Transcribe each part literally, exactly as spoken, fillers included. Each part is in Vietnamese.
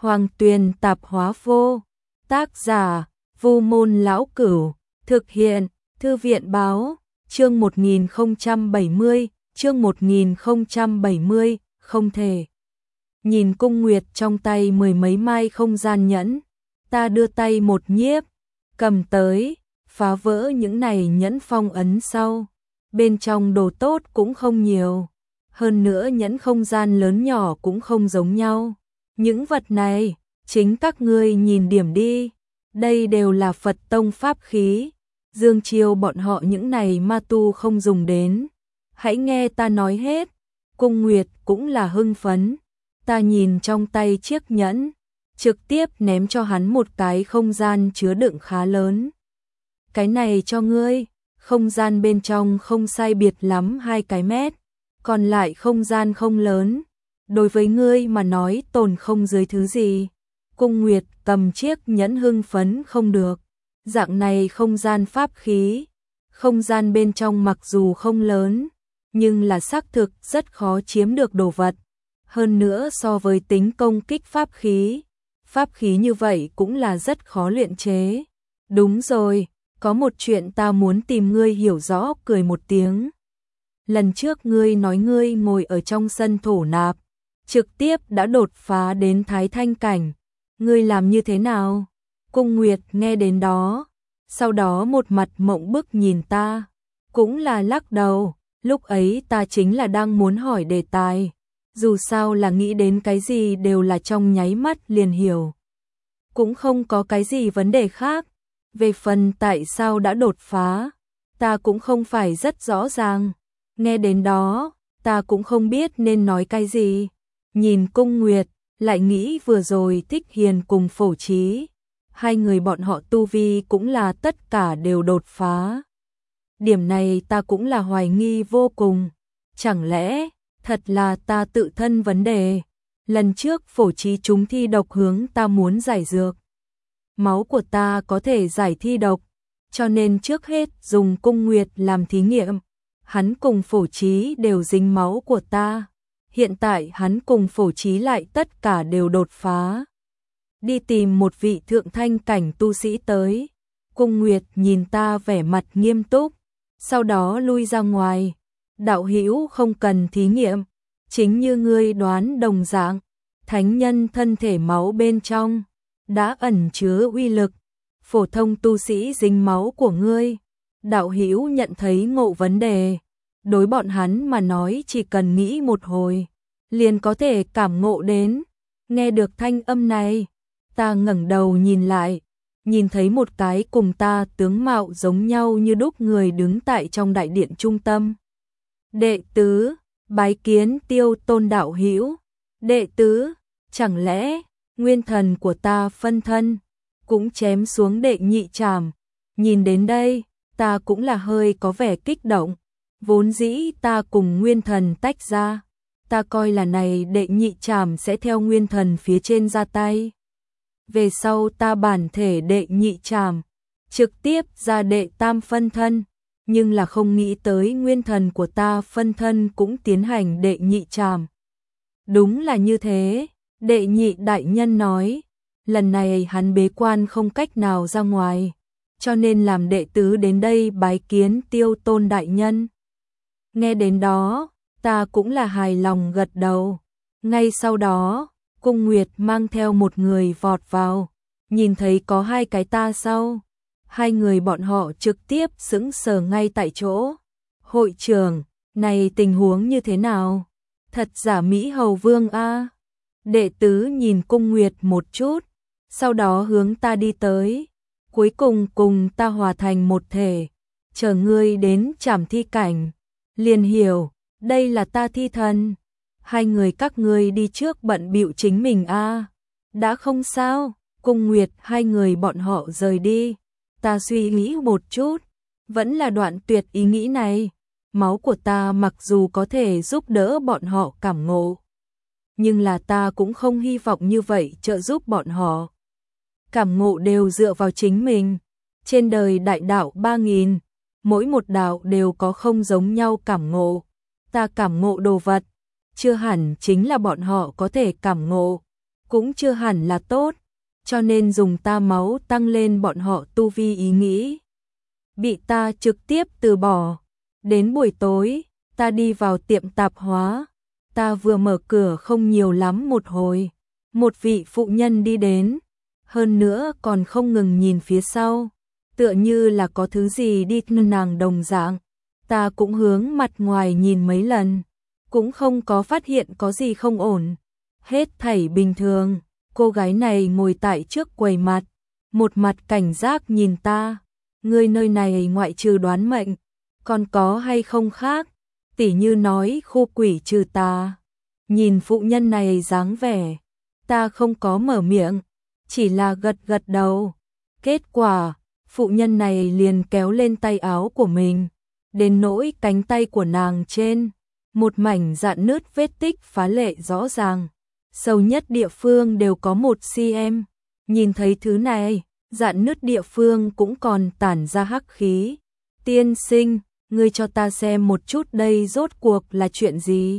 Hoàng Tuyền Tạp Hóa Vô. Tác giả Vu Môn Lão Cửu. Thực hiện Thư viện Báo. Chương một nghìn không trăm bảy mươi. Chương một nghìn không trăm bảy mươi. Không thể. Nhìn cung nguyệt trong tay mười mấy mai không gian nhẫn. Ta đưa tay một nhiếp. Cầm tới. Phá vỡ những này nhẫn phong ấn sau. Bên trong đồ tốt cũng không nhiều. Hơn nữa nhẫn không gian lớn nhỏ cũng không giống nhau. Những vật này, chính các ngươi nhìn điểm đi. Đây đều là Phật tông pháp khí. Dương Chiêu bọn họ những này ma tu không dùng đến. Hãy nghe ta nói hết. Cung Nguyệt cũng là hưng phấn. Ta nhìn trong tay chiếc nhẫn, trực tiếp ném cho hắn một cái không gian chứa đựng khá lớn. Cái này cho ngươi, không gian bên trong không sai biệt lắm hai cái mét, còn lại không gian không lớn. Đối với ngươi mà nói tồn không dưới thứ gì. Cung Nguyệt cầm chiếc nhẫn hưng phấn không được. Dạng này không gian pháp khí, không gian bên trong mặc dù không lớn, nhưng là xác thực rất khó chiếm được đồ vật. Hơn nữa so với tính công kích pháp khí, pháp khí như vậy cũng là rất khó luyện chế. Đúng rồi, có một chuyện ta muốn tìm ngươi hiểu rõ. Cười một tiếng. Lần trước ngươi nói ngươi ngồi ở trong sân thổ nạp, trực tiếp đã đột phá đến thái thanh cảnh. Ngươi làm như thế nào? Cung Nguyệt nghe đến đó, sau đó một mặt mộng bức nhìn ta, cũng là lắc đầu. Lúc ấy ta chính là đang muốn hỏi đề tài, dù sao là nghĩ đến cái gì đều là trong nháy mắt liền hiểu. Cũng không có cái gì vấn đề khác. Về phần tại sao đã đột phá, ta cũng không phải rất rõ ràng. Nghe đến đó, ta cũng không biết nên nói cái gì. Nhìn Cung Nguyệt, lại nghĩ vừa rồi Thích Hiền cùng Phổ Trí, hai người bọn họ tu vi cũng là tất cả đều đột phá. Điểm này ta cũng là hoài nghi vô cùng. Chẳng lẽ thật là ta tự thân vấn đề? Lần trước Phổ Trí trúng thi độc hướng ta muốn giải dược. Máu của ta có thể giải thi độc, cho nên trước hết dùng Cung Nguyệt làm thí nghiệm. Hắn cùng Phổ Trí đều dính máu của ta. Hiện tại hắn cùng Phổ Trí lại tất cả đều đột phá. Đi tìm một vị thượng thanh cảnh tu sĩ tới. Cung Nguyệt nhìn ta vẻ mặt nghiêm túc, sau đó lui ra ngoài. Đạo hữu không cần thí nghiệm, chính như ngươi đoán đồng dạng, thánh nhân thân thể máu bên trong đã ẩn chứa uy lực. Phổ thông tu sĩ dính máu của ngươi, đạo hữu nhận thấy ngộ vấn đề. Đối bọn hắn mà nói chỉ cần nghĩ một hồi, liền có thể cảm ngộ đến. Nghe được thanh âm này, ta ngẩng đầu nhìn lại, nhìn thấy một cái cùng ta tướng mạo giống nhau như đúc người đứng tại trong đại điện trung tâm. Đệ tứ, bái kiến Tiêu Tôn đạo hữu. Đệ tứ, chẳng lẽ nguyên thần của ta phân thân cũng chém xuống đệ nhị trảm? Nhìn đến đây, ta cũng là hơi có vẻ kích động. Vốn dĩ ta cùng nguyên thần tách ra, ta coi là này đệ nhị trảm sẽ theo nguyên thần phía trên ra tay. Về sau ta bản thể đệ nhị trảm, trực tiếp ra đệ tam phân thân, nhưng là không nghĩ tới nguyên thần của ta phân thân cũng tiến hành đệ nhị trảm. Đúng là như thế, đệ nhị đại nhân nói, lần này hắn bế quan không cách nào ra ngoài, cho nên làm đệ tứ đến đây bái kiến Tiêu Tôn đại nhân. Nghe đến đó, ta cũng là hài lòng gật đầu. Ngay sau đó, Cung Nguyệt mang theo một người vọt vào, nhìn thấy có hai cái ta sau. Hai người bọn họ trực tiếp sững sờ ngay tại chỗ. Hội trưởng, này tình huống như thế nào? Thật giả Mỹ Hầu Vương a? Đệ tứ nhìn Cung Nguyệt một chút, sau đó hướng ta đi tới. Cuối cùng cùng ta hòa thành một thể, chờ ngươi đến trảm thi cảnh. Liền hiểu, đây là ta thi thần. Hai người các ngươi đi trước bận bịu chính mình a. Đã không sao. Cung Nguyệt hai người bọn họ rời đi. Ta suy nghĩ một chút, vẫn là đoạn tuyệt ý nghĩ này. Máu của ta mặc dù có thể giúp đỡ bọn họ cảm ngộ, nhưng là ta cũng không hy vọng như vậy trợ giúp bọn họ. Cảm ngộ đều dựa vào chính mình. Trên đời đại đạo ba nghìn, mỗi một đạo đều có không giống nhau cảm ngộ. Ta cảm ngộ đồ vật, chưa hẳn chính là bọn họ có thể cảm ngộ. cũng chưa hẳn là tốt, cho nên dùng ta máu tăng lên bọn họ tu vi ý nghĩ. Bị ta trực tiếp từ bỏ. Đến buổi tối, ta đi vào tiệm tạp hóa, ta vừa mở cửa không nhiều lắm một hồi, một vị phụ nhân đi đến, hơn nữa còn không ngừng nhìn phía sau, tựa như là có thứ gì đi nàng đồng dạng. Ta cũng hướng mặt ngoài nhìn mấy lần, cũng không có phát hiện có gì không ổn, hết thảy bình thường. Cô gái này ngồi tại trước quầy mặt, một mặt cảnh giác nhìn ta. Ngươi nơi này ngoại trừ đoán mệnh, còn có hay không khác? Tỉ như nói khu quỷ trừ tà. Nhìn phụ nhân này dáng vẻ, ta không có mở miệng, chỉ là gật gật đầu. Kết quả, phụ nhân này liền kéo lên tay áo của mình, đến nỗi cánh tay của nàng trên, một mảnh rạn nứt vết tích phá lệ rõ ràng. Sâu nhất địa phương đều có một xăng-ti-mét. Nhìn thấy thứ này, rạn nứt địa phương cũng còn tản ra hắc khí. Tiên sinh, ngươi cho ta xem một chút đây rốt cuộc là chuyện gì?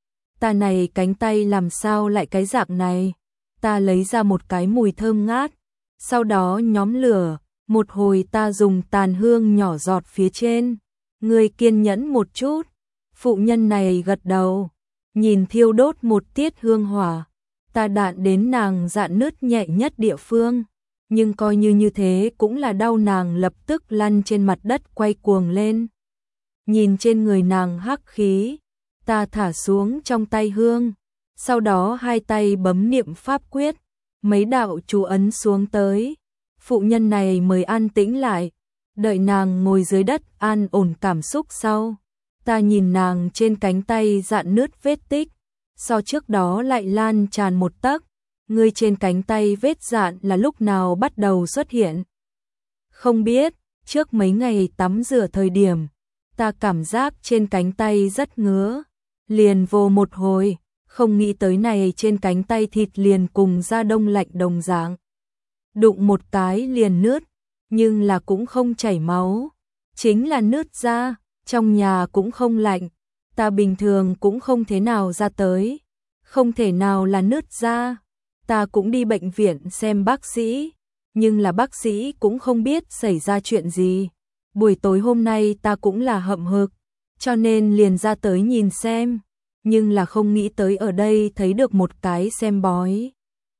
Ta này cánh tay làm sao lại cái dạng này? Ta lấy ra một cái mùi thơm ngát, sau đó nhóm lửa, một hồi ta dùng tàn hương nhỏ giọt phía trên. Ngươi kiên nhẫn một chút. Phụ nhân này gật đầu, nhìn thiêu đốt một tiết hương hỏa, ta đạn đến nàng rạn nứt nhẹ nhất địa phương, nhưng coi như như thế cũng là đau. Nàng lập tức lăn trên mặt đất quay cuồng lên. Nhìn trên người nàng hắc khí, ta thả xuống trong tay hương, sau đó hai tay bấm niệm pháp quyết, mấy đạo chú ấn xuống tới. Phụ nhân này mới an tĩnh lại, đợi nàng ngồi dưới đất an ổn cảm xúc sau. Ta nhìn nàng trên cánh tay rạn nứt vết tích, so trước đó lại lan tràn một tấc. Ngươi trên cánh tay vết rạn là lúc nào bắt đầu xuất hiện? Không biết, trước mấy ngày tắm rửa thời điểm, ta cảm giác trên cánh tay rất ngứa, liền vô một hồi, không nghĩ tới này trên cánh tay thịt liền cùng da đông lạnh đồng dạng. Đụng một cái liền nứt, nhưng là cũng không chảy máu, chính là nứt ra. Trong nhà cũng không lạnh, ta bình thường cũng không thế nào ra tới, không thể nào là nứt ra. Ta cũng đi bệnh viện xem bác sĩ, nhưng là bác sĩ cũng không biết xảy ra chuyện gì. Buổi tối hôm nay ta cũng là hậm hực, cho nên liền ra tới nhìn xem, nhưng là không nghĩ tới ở đây thấy được một cái xem bói.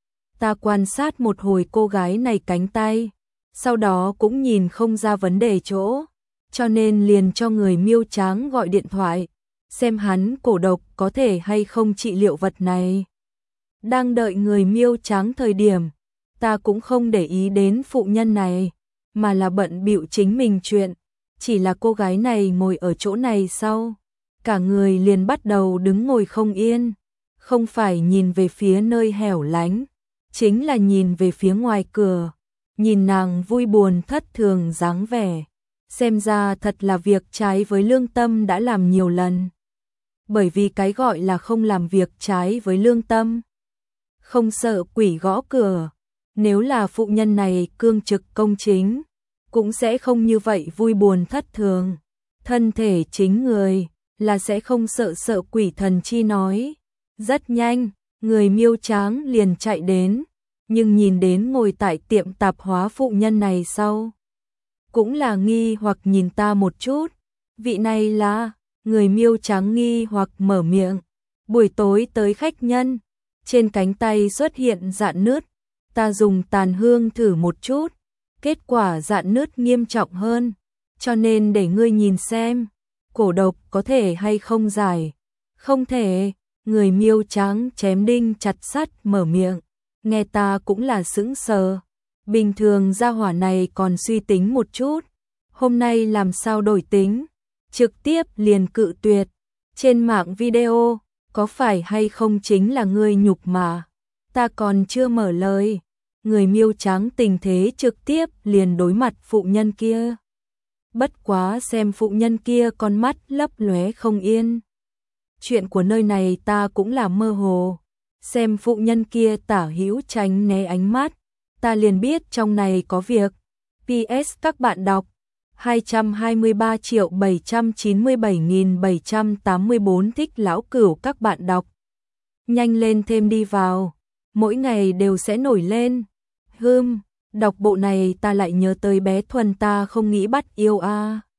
Ta quan sát một hồi cô gái này cánh tay, sau đó cũng nhìn không ra vấn đề chỗ, cho nên liền cho người Miêu Tráng gọi điện thoại, xem hắn cổ độc có thể hay không trị liệu vật này. Đang đợi người Miêu Tráng thời điểm, ta cũng không để ý đến phụ nhân này, mà là bận bịu chính mình chuyện. Chỉ là cô gái này ngồi ở chỗ này sau, cả người liền bắt đầu đứng ngồi không yên, không phải nhìn về phía nơi hẻo lánh, chính là nhìn về phía ngoài cửa, nhìn nàng vui buồn thất thường dáng vẻ. Xem ra thật là việc trái với lương tâm đã làm nhiều lần. Bởi vì cái gọi là không làm việc trái với lương tâm, không sợ quỷ gõ cửa. Nếu là phụ nhân này cương trực công chính, cũng sẽ không như vậy vui buồn thất thường. Thân thể chính người là sẽ không sợ sợ quỷ thần chi nói. Rất nhanh, người Miêu Tráng liền chạy đến, nhưng nhìn đến ngồi tại tiệm tạp hóa phụ nhân này sau, cũng là nghi hoặc nhìn ta một chút. Vị này là, người Miêu Tráng nghi hoặc mở miệng. Buổi tối tới khách nhân, trên cánh tay xuất hiện rạn nứt, ta dùng tàn hương thử một chút, kết quả rạn nứt nghiêm trọng hơn, cho nên để ngươi nhìn xem, cổ độc có thể hay không giải. Không thể, người Miêu Tráng chém đinh chặt sắt mở miệng, nghe ta cũng là sững sờ. Bình thường gia hỏa này còn suy tính một chút, hôm nay làm sao đổi tính, trực tiếp liền cự tuyệt. Trên mạng video, có phải hay không chính là ngươi nhục mà, ta còn chưa mở lời. Người Miêu Tráng tình thế trực tiếp liền đối mặt phụ nhân kia. Bất quá xem phụ nhân kia con mắt lấp lóe không yên. Chuyện của nơi này ta cũng là mơ hồ, xem phụ nhân kia tả hữu tránh né ánh mắt, ta liền biết trong này có việc. pê ét các bạn đọc hai trăm hai mươi ba triệu bảy trăm chín mươi bảy nghìn bảy trăm tám mươi bốn thích lão cửu các bạn đọc. Nhanh lên thêm đi vào. mỗi ngày đều sẽ nổi lên. Hừm, đọc bộ này ta lại nhớ tới bé Thuần ta không nghĩ bắt yêu a. À.